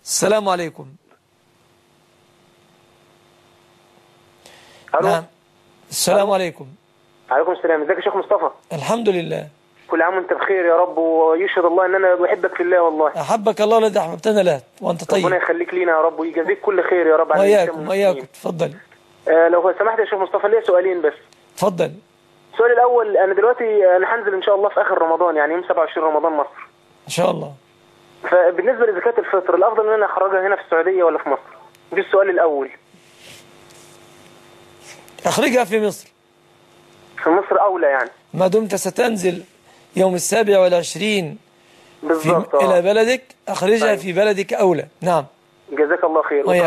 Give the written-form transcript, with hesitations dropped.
السلام عليكم. الو. نعم. السلام عليكم. عليكم السلام. ازيك يا شيخ مصطفى؟ الحمد لله. كل عام وانت بخير يا رب، ويشهد الله ان انا بحبك في الله والله. أحبك الله الذي أحببتنا له وأنت طيب. ربنا يخليك لينا يا رب ويجازيك كل خير يا رب. على وإياكم تفضل. لو سمحت يا شيخ مصطفى ليا سؤالين بس. تفضل. السؤال الاول، انا دلوقتي انا هنزل ان شاء الله في اخر رمضان، يعني يوم 27 رمضان مصر إن شاء الله. فبالنسبه لزكاه الفطر الافضل ان انا اخرجها هنا في السعوديه ولا في مصر؟ ده السؤال الاول. أخرجها في مصر. في مصر اولى يعني. ما دمت ستنزل يوم 27 بالظبط إلى بلدك، أخرجها في بلدك أولى. نعم. جزاك الله خير.